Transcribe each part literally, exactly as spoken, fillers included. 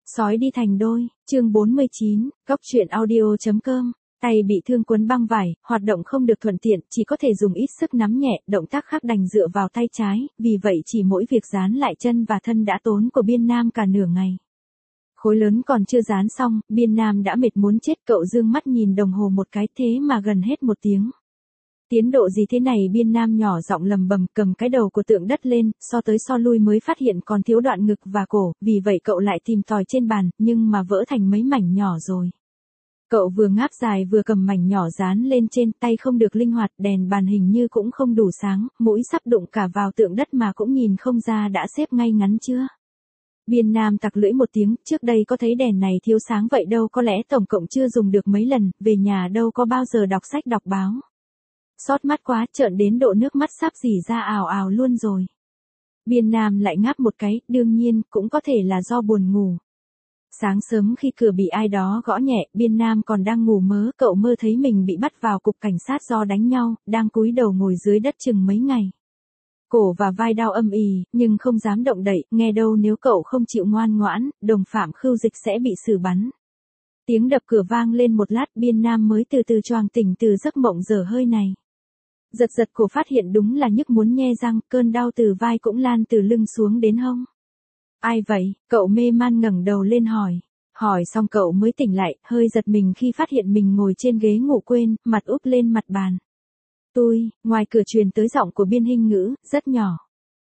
Sói đi thành đôi, chương bốn mươi chín, góc truyện audio.com. Tay bị thương quấn băng vải, hoạt động không được thuận tiện, chỉ có thể dùng ít sức nắm nhẹ, động tác khác đành dựa vào tay trái, vì vậy chỉ mỗi việc dán lại chân và thân đã tốn của Biên Nam cả nửa ngày. Khối lớn còn chưa dán xong, Biên Nam đã mệt muốn chết, cậu dương mắt nhìn đồng hồ một cái, thế mà gần hết một tiếng. Tiến độ gì thế này? Biên Nam nhỏ giọng lầm bầm, cầm cái đầu của tượng đất lên, so tới so lui mới phát hiện còn thiếu đoạn ngực và cổ, vì vậy cậu lại tìm tòi trên bàn, nhưng mà vỡ thành mấy mảnh nhỏ rồi. Cậu vừa ngáp dài vừa cầm mảnh nhỏ dán lên trên, tay không được linh hoạt, đèn bàn hình như cũng không đủ sáng, mũi sắp đụng cả vào tượng đất mà cũng nhìn không ra đã xếp ngay ngắn chưa. Biên Nam tặc lưỡi một tiếng, trước đây có thấy đèn này thiếu sáng vậy đâu, có lẽ tổng cộng chưa dùng được mấy lần, về nhà đâu có bao giờ đọc sách đọc báo. Xót mắt quá, trợn đến độ nước mắt sắp rỉ ra ào ào luôn rồi. Biên Nam lại ngáp một cái, đương nhiên, cũng có thể là do buồn ngủ. Sáng sớm khi cửa bị ai đó gõ nhẹ, Biên Nam còn đang ngủ mớ, cậu mơ thấy mình bị bắt vào cục cảnh sát do đánh nhau, đang cúi đầu ngồi dưới đất chừng mấy ngày. Cổ và vai đau âm ỉ, nhưng không dám động đậy, nghe đâu nếu cậu không chịu ngoan ngoãn, đồng phạm Khưu Dịch sẽ bị xử bắn. Tiếng đập cửa vang lên một lát, Biên Nam mới từ từ choàng tỉnh từ giấc mộng dở hơi này. Giật giật cổ phát hiện đúng là nhức muốn nhe răng, cơn đau từ vai cũng lan từ lưng xuống đến hông. Ai vậy? Cậu mê man ngẩng đầu lên hỏi. Hỏi xong cậu mới tỉnh lại, hơi giật mình khi phát hiện mình ngồi trên ghế ngủ quên, mặt úp lên mặt bàn. Tôi, ngoài cửa truyền tới giọng của Biên Hinh Ngữ, rất nhỏ.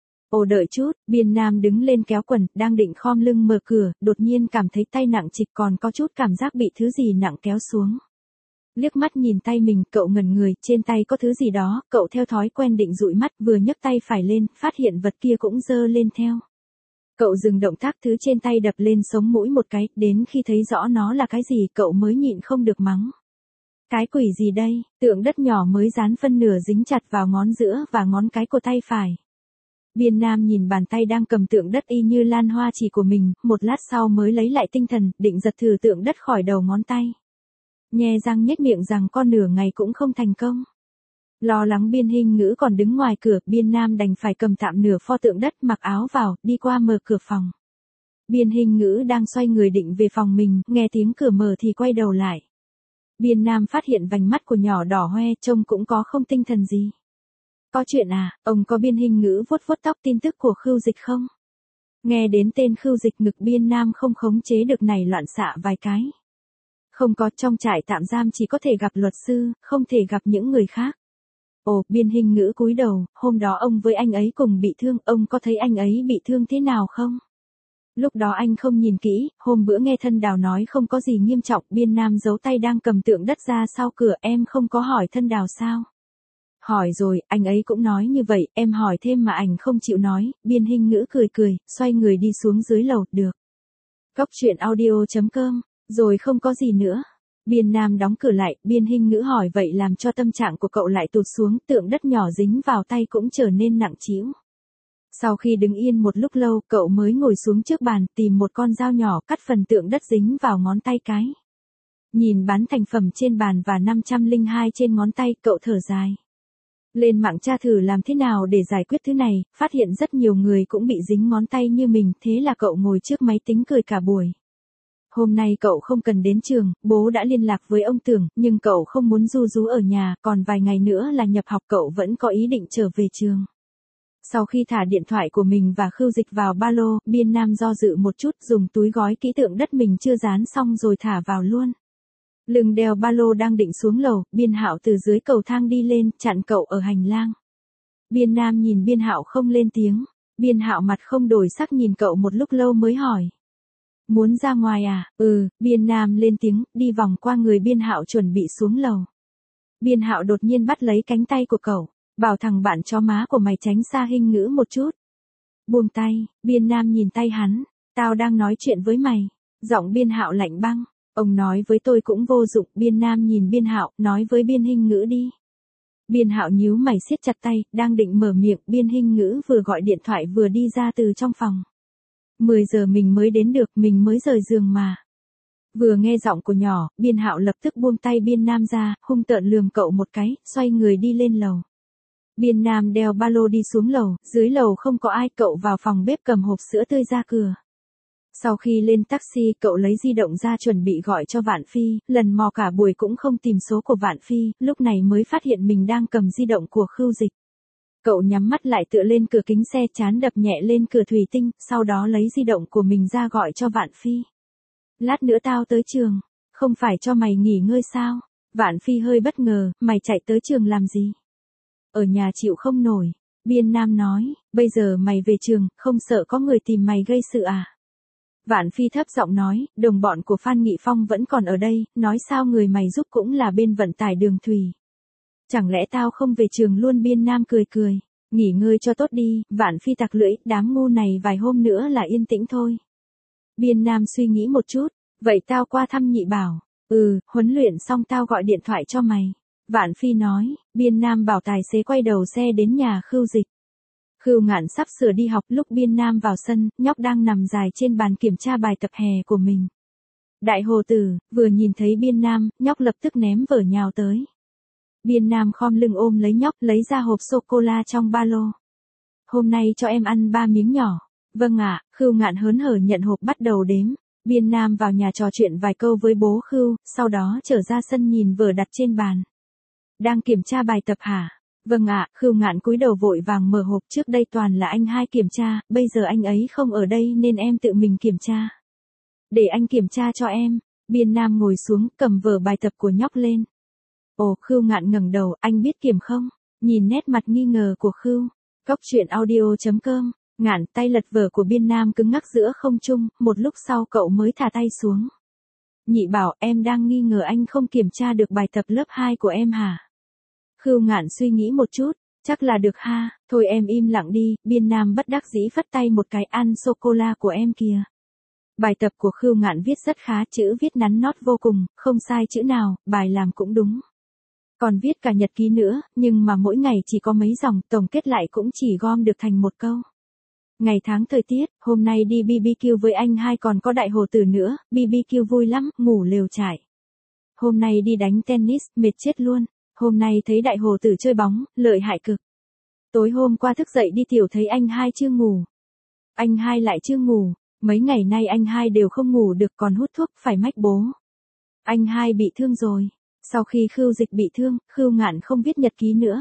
Ồ đợi chút, Biên Nam đứng lên kéo quần, đang định khom lưng mở cửa, đột nhiên cảm thấy tay nặng trịch, còn có chút cảm giác bị thứ gì nặng kéo xuống. Liếc mắt nhìn tay mình, cậu ngẩn người, trên tay có thứ gì đó, cậu theo thói quen định dụi mắt, vừa nhấc tay phải lên, phát hiện vật kia cũng giơ lên theo. Cậu dừng động tác, thứ trên tay đập lên sống mũi một cái, đến khi thấy rõ nó là cái gì, cậu mới nhịn không được mắng. Cái quỷ gì đây? Tượng đất nhỏ mới dán phân nửa dính chặt vào ngón giữa và ngón cái của tay phải. Biên Nam nhìn bàn tay đang cầm tượng đất y như lan hoa chỉ của mình, một lát sau mới lấy lại tinh thần, định giật thử tượng đất khỏi đầu ngón tay. Nhe răng nhếch miệng rằng con nửa ngày cũng không thành công. Lo lắng Biên Hinh Ngữ còn đứng ngoài cửa, Biên Nam đành phải cầm tạm nửa pho tượng đất, mặc áo vào, đi qua mở cửa phòng. Biên Hinh Ngữ đang xoay người định về phòng mình, nghe tiếng cửa mở thì quay đầu lại. Biên Nam phát hiện vành mắt của nhỏ đỏ hoe, trông cũng có không tinh thần gì. Có chuyện à? Ông có Biên Hinh Ngữ vuốt vuốt tóc, tin tức của Khưu Dịch không? Nghe đến tên Khưu Dịch, ngực Biên Nam không khống chế được nảy loạn xạ vài cái. Không có, trong trại tạm giam chỉ có thể gặp luật sư, không thể gặp những người khác. Ồ, Biên Hinh Ngữ cúi đầu, hôm đó ông với anh ấy cùng bị thương, ông có thấy anh ấy bị thương thế nào không? Lúc đó anh không nhìn kỹ, hôm bữa nghe Thân Đào nói không có gì nghiêm trọng. Biên Nam giấu tay đang cầm tượng đất ra sau cửa, em không có hỏi Thân Đào sao? Hỏi rồi, anh ấy cũng nói như vậy, em hỏi thêm mà ảnh không chịu nói. Biên Hinh Ngữ cười cười, xoay người đi xuống dưới lầu, được. Góc truyện audio.com, rồi không có gì nữa. Biên Nam đóng cửa lại, Biên Hinh Ngữ hỏi vậy làm cho tâm trạng của cậu lại tụt xuống, tượng đất nhỏ dính vào tay cũng trở nên nặng trĩu. Sau khi đứng yên một lúc lâu, cậu mới ngồi xuống trước bàn, tìm một con dao nhỏ, cắt phần tượng đất dính vào ngón tay cái. Nhìn bán thành phẩm trên bàn và năm trăm lẻ hai trên ngón tay, cậu thở dài. Lên mạng tra thử làm thế nào để giải quyết thứ này, phát hiện rất nhiều người cũng bị dính ngón tay như mình, thế là cậu ngồi trước máy tính cười cả buổi. Hôm nay cậu không cần đến trường, bố đã liên lạc với ông Tưởng, nhưng cậu không muốn ru rú ở nhà, còn vài ngày nữa là nhập học, cậu vẫn có ý định trở về trường. Sau khi thả điện thoại của mình và Khưu Dịch vào ba lô, Biên Nam do dự một chút, dùng túi gói kỹ tượng đất mình chưa dán xong rồi thả vào luôn. Lưng đeo ba lô đang định xuống lầu, Biên Hạo từ dưới cầu thang đi lên, chặn cậu ở hành lang. Biên Nam nhìn Biên Hạo không lên tiếng. Biên Hạo mặt không đổi sắc nhìn cậu một lúc lâu mới hỏi. Muốn ra ngoài à? Ừ, Biên Nam lên tiếng, đi vòng qua người Biên Hạo chuẩn bị xuống lầu. Biên Hạo đột nhiên bắt lấy cánh tay của cậu, bảo thằng bạn chó má của mày tránh xa Hinh Ngữ một chút. Buông tay, Biên Nam nhìn tay hắn, tao đang nói chuyện với mày. Giọng Biên Hạo lạnh băng, ông nói với tôi cũng vô dụng. Biên Nam nhìn Biên Hạo, nói với Biên Hinh Ngữ đi. Biên Hạo nhíu mày siết chặt tay, đang định mở miệng, Biên Hinh Ngữ vừa gọi điện thoại vừa đi ra từ trong phòng. mười giờ mình mới đến được, mình mới rời giường mà. Vừa nghe giọng của nhỏ, Biên Hạo lập tức buông tay Biên Nam ra, hung tợn lườm cậu một cái, xoay người đi lên lầu. Biên Nam đeo ba lô đi xuống lầu, dưới lầu không có ai, cậu vào phòng bếp cầm hộp sữa tươi ra cửa. Sau khi lên taxi, cậu lấy di động ra chuẩn bị gọi cho Vạn Phi, lần mò cả buổi cũng không tìm số của Vạn Phi, lúc này mới phát hiện mình đang cầm di động của Khưu Dịch. Cậu nhắm mắt lại tựa lên cửa kính xe, trán đập nhẹ lên cửa thủy tinh, sau đó lấy di động của mình ra gọi cho Vạn Phi. Lát nữa tao tới trường, không phải cho mày nghỉ ngơi sao? Vạn Phi hơi bất ngờ, mày chạy tới trường làm gì? Ở nhà chịu không nổi. Biên Nam nói, bây giờ mày về trường, không sợ có người tìm mày gây sự à? Vạn Phi thấp giọng nói, đồng bọn của Phan Nghị Phong vẫn còn ở đây, nói sao người mày giúp cũng là bên vận tải đường thủy. Chẳng lẽ tao không về trường luôn? Biên Nam cười cười, nghỉ ngơi cho tốt đi. Vạn Phi tặc lưỡi, đám ngu này vài hôm nữa là yên tĩnh thôi. Biên Nam suy nghĩ một chút, vậy tao qua thăm Nhị Bảo. Ừ, huấn luyện xong tao gọi điện thoại cho mày. Vạn Phi nói. Biên Nam bảo tài xế quay đầu xe đến nhà Khưu Dịch. Khưu Ngạn sắp sửa đi học, lúc Biên Nam vào sân, nhóc đang nằm dài trên bàn kiểm tra bài tập hè của mình. Đại Hồ Tử, vừa nhìn thấy Biên Nam, nhóc lập tức ném vở nhào tới. Biên Nam khom lưng ôm lấy nhóc, lấy ra hộp sô-cô-la trong ba lô. Hôm nay cho em ăn ba miếng nhỏ. Vâng ạ. Khưu Ngạn hớn hở nhận hộp bắt đầu đếm. Biên Nam vào nhà trò chuyện vài câu với bố Khưu, sau đó trở ra sân nhìn vở đặt trên bàn. Đang kiểm tra bài tập hả? Vâng ạ. Khưu Ngạn cúi đầu vội vàng mở hộp, trước đây toàn là anh hai kiểm tra, bây giờ anh ấy không ở đây nên em tự mình kiểm tra. Để anh kiểm tra cho em. Biên Nam ngồi xuống, cầm vở bài tập của nhóc lên. Ồ, Khưu Ngạn ngẩng đầu, anh biết kiểm không? Nhìn nét mặt nghi ngờ của Khưu. Cóc truyện audio chấm com. Ngạn tay lật vở của Biên Nam cứng ngắc giữa không trung, một lúc sau cậu mới thả tay xuống. Nhị Bảo, em đang nghi ngờ anh không kiểm tra được bài tập lớp hai của em hả? Khưu Ngạn suy nghĩ một chút, chắc là được ha, thôi em im lặng đi. Biên Nam bất đắc dĩ phất tay một cái, ăn sô-cô-la của em kìa. Bài tập của Khưu Ngạn viết rất khá, chữ viết nắn nót vô cùng, không sai chữ nào, bài làm cũng đúng. Còn viết cả nhật ký nữa, nhưng mà mỗi ngày chỉ có mấy dòng, tổng kết lại cũng chỉ gom được thành một câu. Ngày tháng thời tiết, hôm nay đi bê bê kiu với anh hai còn có Đại Hồ Tử nữa, bê bê kiu vui lắm, ngủ lều trại. Hôm nay đi đánh tennis, mệt chết luôn. Hôm nay thấy Đại Hồ Tử chơi bóng, lợi hại cực. Tối hôm qua thức dậy đi tiểu thấy anh hai chưa ngủ. Anh hai lại chưa ngủ, mấy ngày nay anh hai đều không ngủ được, còn hút thuốc, phải mách bố. Anh hai bị thương rồi. Sau khi Khưu Dịch bị thương, Khưu Ngạn không viết nhật ký nữa.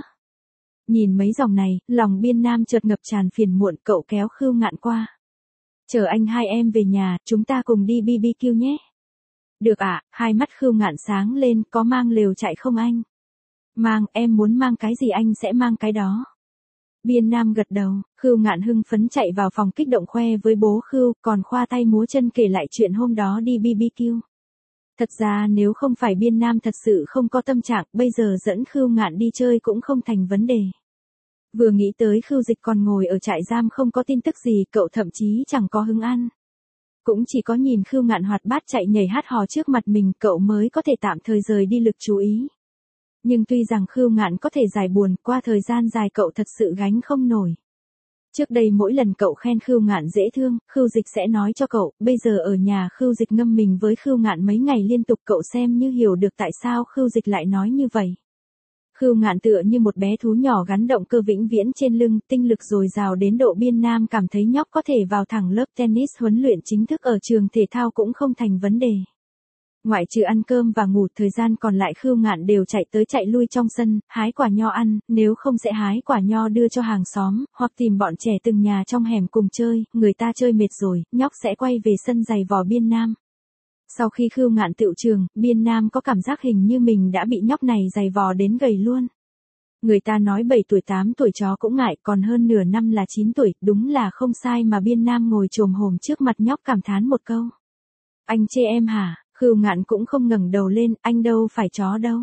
Nhìn mấy dòng này, lòng Biên Nam chợt ngập tràn phiền muộn, cậu kéo Khưu Ngạn qua. Chờ anh hai em về nhà, chúng ta cùng đi bê bê kiu nhé. Được ạ. Hai mắt Khưu Ngạn sáng lên, có mang lều trại không anh? Mang, em muốn mang cái gì anh sẽ mang cái đó. Biên Nam gật đầu, Khưu Ngạn hưng phấn chạy vào phòng kích động khoe với bố Khưu, còn khoa tay múa chân kể lại chuyện hôm đó đi bê bê kiu. Thật ra nếu không phải Biên Nam thật sự không có tâm trạng, bây giờ dẫn Khưu Ngạn đi chơi cũng không thành vấn đề. Vừa nghĩ tới Khưu Dịch còn ngồi ở trại giam không có tin tức gì, cậu thậm chí chẳng có hứng ăn. Cũng chỉ có nhìn Khưu Ngạn hoạt bát chạy nhảy hát hò trước mặt mình, cậu mới có thể tạm thời rời đi lực chú ý. Nhưng tuy rằng Khưu Ngạn có thể giải buồn, qua thời gian dài cậu thật sự gánh không nổi. Trước đây mỗi lần cậu khen Khưu Ngạn dễ thương, Khưu Dịch sẽ nói cho cậu, bây giờ ở nhà Khưu Dịch ngâm mình với Khưu Ngạn mấy ngày liên tục, cậu xem như hiểu được tại sao Khưu Dịch lại nói như vậy. Khưu Ngạn tựa như một bé thú nhỏ gắn động cơ vĩnh viễn trên lưng, tinh lực dồi dào đến độ Biên Nam cảm thấy nhóc có thể vào thẳng lớp tennis huấn luyện chính thức ở trường thể thao cũng không thành vấn đề. Ngoại trừ ăn cơm và ngủ, thời gian còn lại Khưu Ngạn đều chạy tới chạy lui trong sân, hái quả nho ăn, nếu không sẽ hái quả nho đưa cho hàng xóm, hoặc tìm bọn trẻ từng nhà trong hẻm cùng chơi, người ta chơi mệt rồi, nhóc sẽ quay về sân giày vò Biên Nam. Sau khi Khưu Ngạn tựu trường, Biên Nam có cảm giác hình như mình đã bị nhóc này giày vò đến gầy luôn. Người ta nói bảy tuổi tám tuổi chó cũng ngại, còn hơn nửa năm là chín tuổi, đúng là không sai mà Biên Nam ngồi chồm hổm trước mặt nhóc cảm thán một câu. Anh chê em hả? Khưu Ngạn cũng không ngẩng đầu lên, anh đâu phải chó đâu.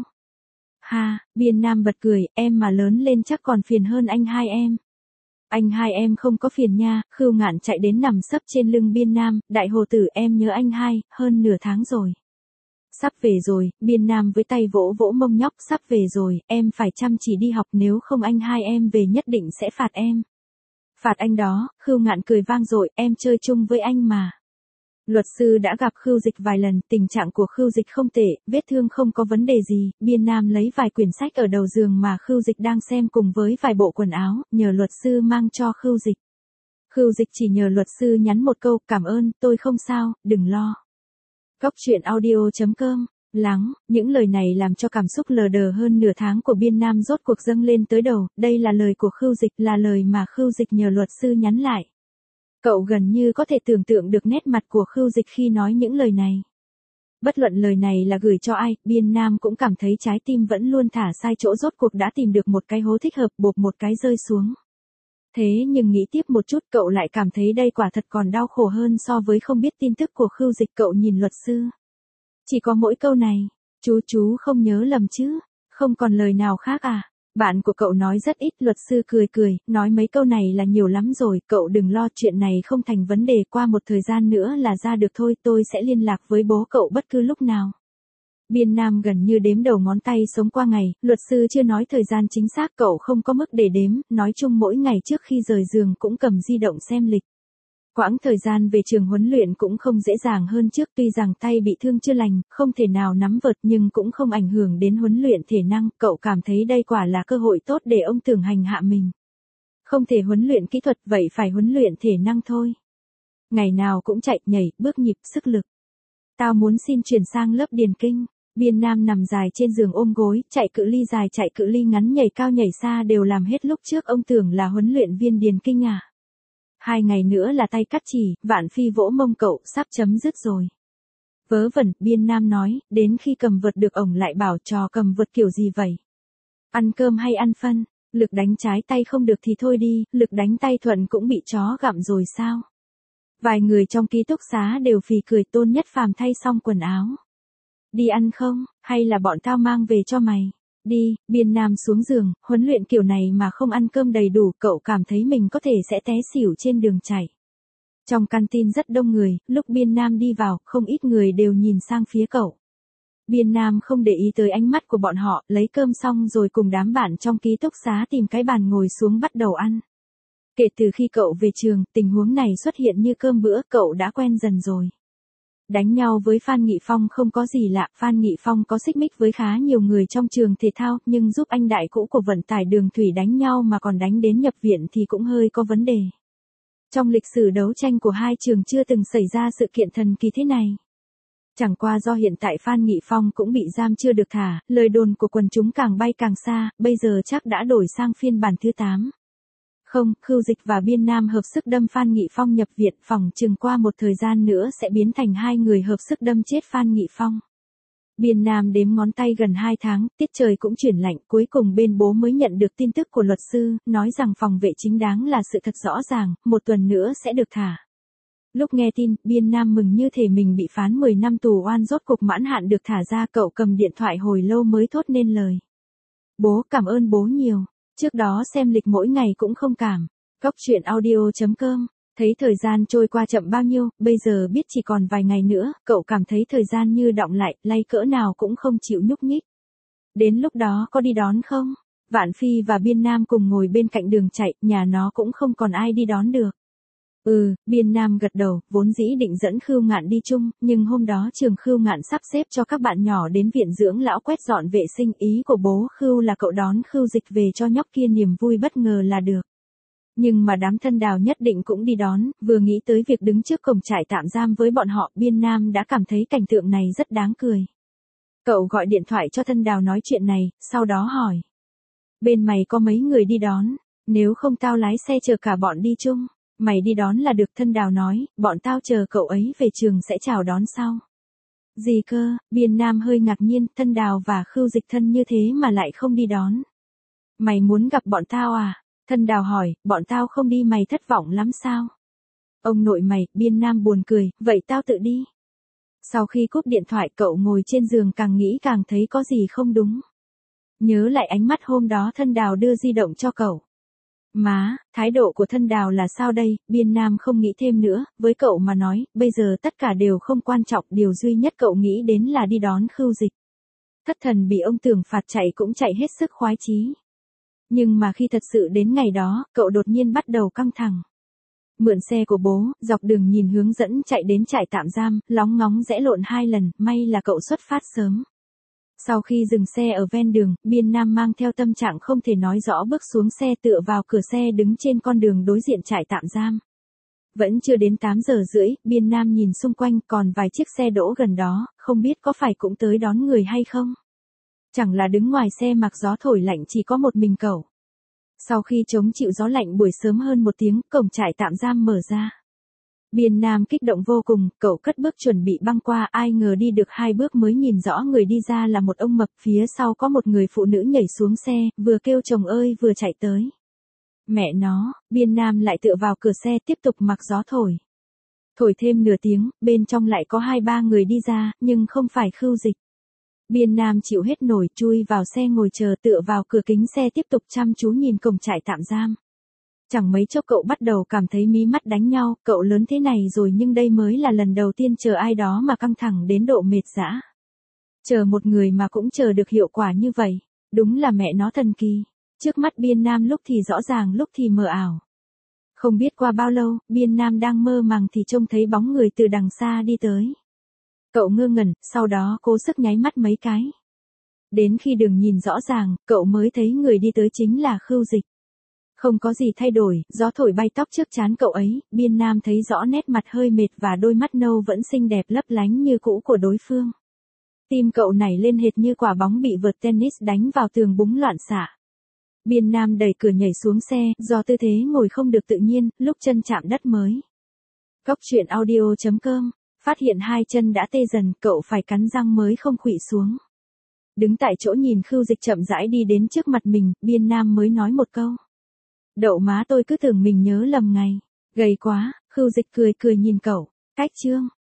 Ha, Biên Nam bật cười, em mà lớn lên chắc còn phiền hơn anh hai em. Anh hai em không có phiền nha. Khưu Ngạn chạy đến nằm sấp trên lưng Biên Nam, Đại Hồ Tử em nhớ anh hai, hơn nửa tháng rồi. Sắp về rồi, Biên Nam với tay vỗ vỗ mông nhóc, sắp về rồi, em phải chăm chỉ đi học, nếu không anh hai em về nhất định sẽ phạt em. Phạt anh đó? Khưu Ngạn cười vang dội, em chơi chung với anh mà. Luật sư đã gặp Khưu Dịch vài lần, tình trạng của Khưu Dịch không tệ, vết thương không có vấn đề gì. Biên Nam lấy vài quyển sách ở đầu giường mà Khưu Dịch đang xem cùng với vài bộ quần áo, nhờ luật sư mang cho Khưu Dịch. Khưu Dịch chỉ nhờ luật sư nhắn một câu, cảm ơn, tôi không sao, đừng lo. Góc truyện audio chấm com. Lắng, những lời này làm cho cảm xúc lờ đờ hơn nửa tháng của Biên Nam rốt cuộc dâng lên tới đầu, đây là lời của Khưu Dịch, là lời mà Khưu Dịch nhờ luật sư nhắn lại. Cậu gần như có thể tưởng tượng được nét mặt của Khưu Dịch khi nói những lời này. Bất luận lời này là gửi cho ai, Biên Nam cũng cảm thấy trái tim vẫn luôn thả sai chỗ, rốt cuộc đã tìm được một cái hố thích hợp, bộp một cái rơi xuống. Thế nhưng nghĩ tiếp một chút cậu lại cảm thấy đây quả thật còn đau khổ hơn so với không biết tin tức của Khưu Dịch. Cậu nhìn luật sư. Chỉ có mỗi câu này, chú chú không nhớ lầm chứ, không còn lời nào khác à? Bạn của cậu nói rất ít, luật sư cười cười, nói mấy câu này là nhiều lắm rồi, cậu đừng lo, chuyện này không thành vấn đề, qua một thời gian nữa là ra được thôi, tôi sẽ liên lạc với bố cậu bất cứ lúc nào. Biên Nam gần như đếm đầu ngón tay sống qua ngày, luật sư chưa nói thời gian chính xác, cậu không có mức để đếm, nói chung mỗi ngày trước khi rời giường cũng cầm di động xem lịch. Quãng thời gian về trường huấn luyện cũng không dễ dàng hơn trước, tuy rằng tay bị thương chưa lành, không thể nào nắm vợt nhưng cũng không ảnh hưởng đến huấn luyện thể năng, cậu cảm thấy đây quả là cơ hội tốt để ông Tưởng hành hạ mình. Không thể huấn luyện kỹ thuật, vậy phải huấn luyện thể năng thôi. Ngày nào cũng chạy, nhảy, bước nhịp, sức lực. Tao muốn xin chuyển sang lớp điền kinh. Biên Nam nằm dài trên giường ôm gối, chạy cự ly dài, chạy cự ly ngắn, nhảy cao nhảy xa đều làm hết, lúc trước ông Tưởng là huấn luyện viên điền kinh à. Hai ngày nữa là tay cắt chỉ, Vạn Phi vỗ mông cậu, sắp chấm dứt rồi. Vớ vẩn, Biên Nam nói, đến khi cầm vợt được ổng lại bảo trò cầm vợt kiểu gì vậy? Ăn cơm hay ăn phân, lực đánh trái tay không được thì thôi đi, lực đánh tay thuận cũng bị chó gặm rồi sao? Vài người trong ký túc xá đều phì cười. Tôn Nhất Phàm thay xong quần áo. Đi ăn không, hay là bọn tao mang về cho mày? Đi. Biên Nam xuống giường, huấn luyện kiểu này mà không ăn cơm đầy đủ, cậu cảm thấy mình có thể sẽ té xỉu trên đường chạy. Trong canteen rất đông người, lúc Biên Nam đi vào, không ít người đều nhìn sang phía cậu. Biên Nam không để ý tới ánh mắt của bọn họ, lấy cơm xong rồi cùng đám bạn trong ký túc xá tìm cái bàn ngồi xuống bắt đầu ăn. Kể từ khi cậu về trường, tình huống này xuất hiện như cơm bữa, cậu đã quen dần rồi. Đánh nhau với Phan Nghị Phong không có gì lạ, Phan Nghị Phong có xích mích với khá nhiều người trong trường thể thao, nhưng giúp anh đại cũ của vận tải đường thủy đánh nhau mà còn đánh đến nhập viện thì cũng hơi có vấn đề. Trong lịch sử đấu tranh của hai trường chưa từng xảy ra sự kiện thần kỳ thế này. Chẳng qua do hiện tại Phan Nghị Phong cũng bị giam chưa được thả, lời đồn của quần chúng càng bay càng xa, bây giờ chắc đã đổi sang phiên bản thứ tám. Không, Khưu Dịch và Biên Nam hợp sức đâm Phan Nghị Phong nhập viện, phòng chừng qua một thời gian nữa sẽ biến thành hai người hợp sức đâm chết Phan Nghị Phong. Biên Nam đếm ngón tay gần hai tháng, tiết trời cũng chuyển lạnh, cuối cùng bên bố mới nhận được tin tức của luật sư, nói rằng phòng vệ chính đáng là sự thật rõ ràng, một tuần nữa sẽ được thả. Lúc nghe tin, Biên Nam mừng như thể mình bị phán mười năm tù oan rốt cục mãn hạn được thả ra, cậu cầm điện thoại hồi lâu mới thốt nên lời. Bố, cảm ơn bố nhiều. Trước đó xem lịch mỗi ngày cũng không cảm. Góc truyện audio chấm com. Thấy thời gian trôi qua chậm bao nhiêu, bây giờ biết chỉ còn vài ngày nữa, cậu cảm thấy thời gian như đọng lại, lay cỡ nào cũng không chịu nhúc nhích. Đến lúc đó có đi đón không? Vạn Phi và Biên Nam cùng ngồi bên cạnh đường chạy, nhà nó cũng không còn ai đi đón được. Ừ, Biên Nam gật đầu, vốn dĩ định dẫn Khưu Ngạn đi chung, nhưng hôm đó trường Khưu Ngạn sắp xếp cho các bạn nhỏ đến viện dưỡng lão quét dọn vệ sinh, ý của bố Khưu là cậu đón Khưu Dịch về cho nhóc kia niềm vui bất ngờ là được. Nhưng mà đám thân đào nhất định cũng đi đón, vừa nghĩ tới việc đứng trước cổng trại tạm giam với bọn họ, Biên Nam đã cảm thấy cảnh tượng này rất đáng cười. Cậu gọi điện thoại cho thân đào nói chuyện này, sau đó hỏi. Bên mày có mấy người đi đón, nếu không tao lái xe chờ cả bọn đi chung. Mày đi đón là được, thân đào nói, bọn tao chờ cậu ấy về trường sẽ chào đón sau. Gì cơ? Biên Nam hơi ngạc nhiên, thân đào và Khưu Dịch thân như thế mà lại không đi đón. Mày muốn gặp bọn tao à? Thân đào hỏi, bọn tao không đi mày thất vọng lắm sao? Ông nội mày, Biên Nam buồn cười, vậy tao tự đi. Sau khi cúp điện thoại cậu ngồi trên giường càng nghĩ càng thấy có gì không đúng. Nhớ lại ánh mắt hôm đó thân đào đưa di động cho cậu. Má, thái độ của thân đào là sao đây? Biên Nam không nghĩ thêm nữa, với cậu mà nói, bây giờ tất cả đều không quan trọng, điều duy nhất cậu nghĩ đến là đi đón Khưu Dịch. Thất thần bị ông Tưởng phạt chạy cũng chạy hết sức khoái chí. Nhưng mà khi thật sự đến ngày đó, cậu đột nhiên bắt đầu căng thẳng. Mượn xe của bố, dọc đường nhìn hướng dẫn chạy đến trại tạm giam, lóng ngóng rẽ lộn hai lần, may là cậu xuất phát sớm. Sau khi dừng xe ở ven đường, Biên Nam mang theo tâm trạng không thể nói rõ bước xuống xe, tựa vào cửa xe đứng trên con đường đối diện trại tạm giam. Vẫn chưa đến tám giờ rưỡi, Biên Nam nhìn xung quanh còn vài chiếc xe đỗ gần đó, không biết có phải cũng tới đón người hay không. Chẳng là đứng ngoài xe mặc gió thổi lạnh chỉ có một mình cậu. Sau khi chống chịu gió lạnh buổi sớm hơn một tiếng, cổng trại tạm giam mở ra. Biên Nam kích động vô cùng, cậu cất bước chuẩn bị băng qua, ai ngờ đi được hai bước mới nhìn rõ người đi ra là một ông mập, phía sau có một người phụ nữ nhảy xuống xe, vừa kêu chồng ơi vừa chạy tới. Mẹ nó, Biên Nam lại tựa vào cửa xe tiếp tục mặc gió thổi. Thổi thêm nửa tiếng, bên trong lại có hai ba người đi ra, nhưng không phải Khưu Dịch. Biên Nam chịu hết nổi, chui vào xe ngồi chờ, tựa vào cửa kính xe tiếp tục chăm chú nhìn cổng trại tạm giam. Chẳng mấy chốc cậu bắt đầu cảm thấy mí mắt đánh nhau, cậu lớn thế này rồi nhưng đây mới là lần đầu tiên chờ ai đó mà căng thẳng đến độ mệt dã. Chờ một người mà cũng chờ được hiệu quả như vậy, đúng là mẹ nó thần kỳ. Trước mắt Biên Nam lúc thì rõ ràng lúc thì mờ ảo. Không biết qua bao lâu, Biên Nam đang mơ màng thì trông thấy bóng người từ đằng xa đi tới. Cậu ngơ ngẩn, sau đó cố sức nháy mắt mấy cái. Đến khi đường nhìn rõ ràng, cậu mới thấy người đi tới chính là Khưu Dịch. Không có gì thay đổi, gió thổi bay tóc trước trán cậu ấy, Biên Nam thấy rõ nét mặt hơi mệt và đôi mắt nâu vẫn xinh đẹp lấp lánh như cũ của đối phương. Tim cậu nảy lên hệt như quả bóng bị vợt tennis đánh vào tường búng loạn xạ. Biên Nam đẩy cửa nhảy xuống xe, do tư thế ngồi không được tự nhiên, lúc chân chạm đất mới. Cóc truyện audio chấm com, phát hiện hai chân đã tê dần, cậu phải cắn răng mới không khuỵu xuống. Đứng tại chỗ nhìn Khưu Dịch chậm rãi đi đến trước mặt mình, Biên Nam mới nói một câu. Đậu má tôi cứ tưởng mình nhớ lầm ngày. Gầy quá, Khưu Dịch cười cười nhìn cậu. Cách chương.